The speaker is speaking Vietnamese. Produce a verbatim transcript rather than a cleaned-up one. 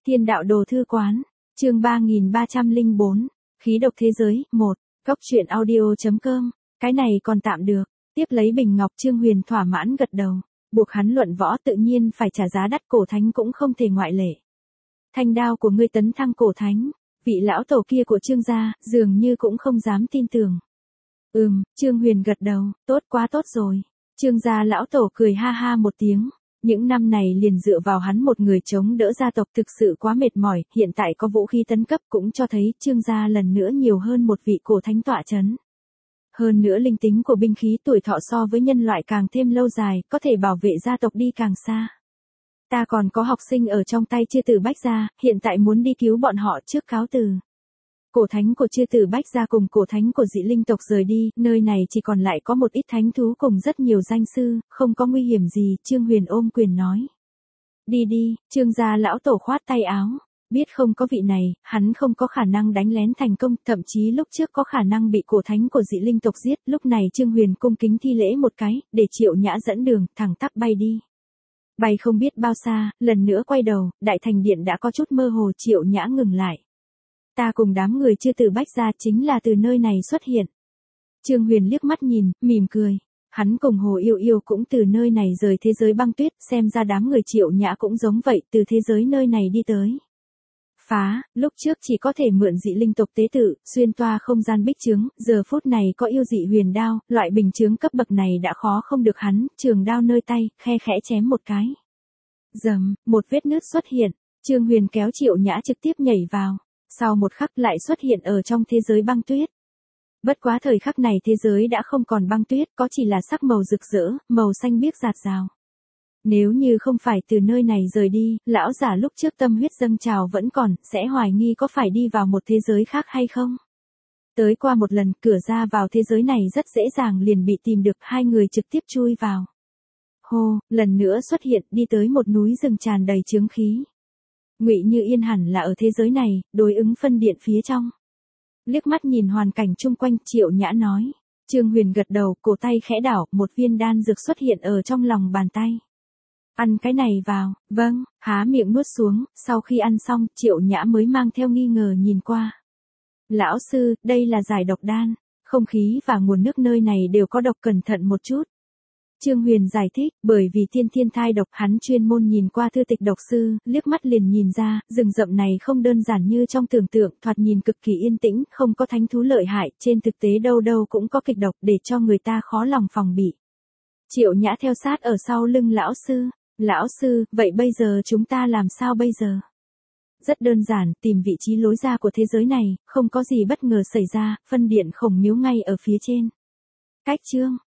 Thiên đạo đồ thư quán, chương ba nghìn ba trăm lẻ bốn, khí độc thế giới, một, góc truyện audio chấm com, cái này còn tạm được, tiếp lấy bình ngọc Trương Huyền thỏa mãn gật đầu, buộc hắn luận võ tự nhiên phải trả giá đắt, cổ thánh cũng không thể ngoại lệ. Thanh đao của ngươi tấn thăng cổ thánh, vị lão tổ kia của Trương gia, dường như cũng không dám tin tưởng. Ừm, Trương Huyền gật đầu, tốt quá tốt rồi. Trương gia lão tổ cười ha ha một tiếng. Những năm này liền dựa vào hắn một người chống đỡ gia tộc thực sự quá mệt mỏi, hiện tại có vũ khí tấn cấp cũng cho thấy Trương gia lần nữa nhiều hơn một vị cổ thánh tọa chấn. Hơn nữa linh tính của binh khí tuổi thọ so với nhân loại càng thêm lâu dài, có thể bảo vệ gia tộc đi càng xa. Ta còn có học sinh ở trong tay Chư Tử Bách gia, hiện tại muốn đi cứu bọn họ trước cáo từ. Cổ thánh của Chư Tử Bách gia cùng cổ thánh của dị linh tộc rời đi, nơi này chỉ còn lại có một ít thánh thú cùng rất nhiều danh sư, không có nguy hiểm gì, Trương Huyền ôm quyền nói. Đi đi, Trương gia lão tổ khoát tay áo, biết không có vị này, hắn không có khả năng đánh lén thành công, thậm chí lúc trước có khả năng bị cổ thánh của dị linh tộc giết, lúc này Trương Huyền cung kính thi lễ một cái, để Triệu Nhã dẫn đường, thẳng tắp bay đi. Bay không biết bao xa, lần nữa quay đầu, đại thành điện đã có chút mơ hồ, Triệu Nhã ngừng lại. Ta cùng đám người Chư Tử Bách gia chính là từ nơi này xuất hiện. Trương Huyền liếc mắt nhìn, mỉm cười. Hắn cùng Hồ Yêu Yêu cũng từ nơi này rời thế giới băng tuyết, xem ra đám người Triệu Nhã cũng giống vậy, từ thế giới nơi này đi tới. Phá, lúc trước chỉ có thể mượn dị linh tộc tế tự, xuyên toa không gian bích trướng, giờ phút này có yêu dị huyền đao, loại bình chướng cấp bậc này đã khó không được hắn, trường đao nơi tay, khe khẽ chém một cái. Dầm, một vết nứt xuất hiện, Trương Huyền kéo Triệu Nhã trực tiếp nhảy vào. Sau một khắc lại xuất hiện ở trong thế giới băng tuyết. Bất quá thời khắc này thế giới đã không còn băng tuyết, có chỉ là sắc màu rực rỡ, màu xanh biếc rạt rào. Nếu như không phải từ nơi này rời đi, lão giả lúc trước tâm huyết dâng trào vẫn còn, sẽ hoài nghi có phải đi vào một thế giới khác hay không. Tới qua một lần, cửa ra vào thế giới này rất dễ dàng liền bị tìm được, hai người trực tiếp chui vào. Hô, lần nữa xuất hiện, đi tới một núi rừng tràn đầy chướng khí. Ngụy Như Yên hẳn là ở thế giới này, đối ứng phân điện phía trong. Liếc mắt nhìn hoàn cảnh chung quanh, Triệu Nhã nói. Trương Huyền gật đầu, cổ tay khẽ đảo, một viên đan dược xuất hiện ở trong lòng bàn tay. Ăn cái này vào, vâng, há miệng nuốt xuống, sau khi ăn xong, Triệu Nhã mới mang theo nghi ngờ nhìn qua. Lão sư, đây là giải độc đan, không khí và nguồn nước nơi này đều có độc, cẩn thận một chút. Trương Huyền giải thích, bởi vì thiên thiên thai độc, hắn chuyên môn nhìn qua thư tịch độc sư, liếc mắt liền nhìn ra, rừng rậm này không đơn giản như trong tưởng tượng, thoạt nhìn cực kỳ yên tĩnh, không có thánh thú lợi hại, trên thực tế đâu đâu cũng có kịch độc, để cho người ta khó lòng phòng bị. Triệu Nhã theo sát ở sau lưng lão sư, lão sư, vậy bây giờ chúng ta làm sao bây giờ? Rất đơn giản, tìm vị trí lối ra của thế giới này, không có gì bất ngờ xảy ra, phân điện Khổng Miếu ngay ở phía trên. Cách chương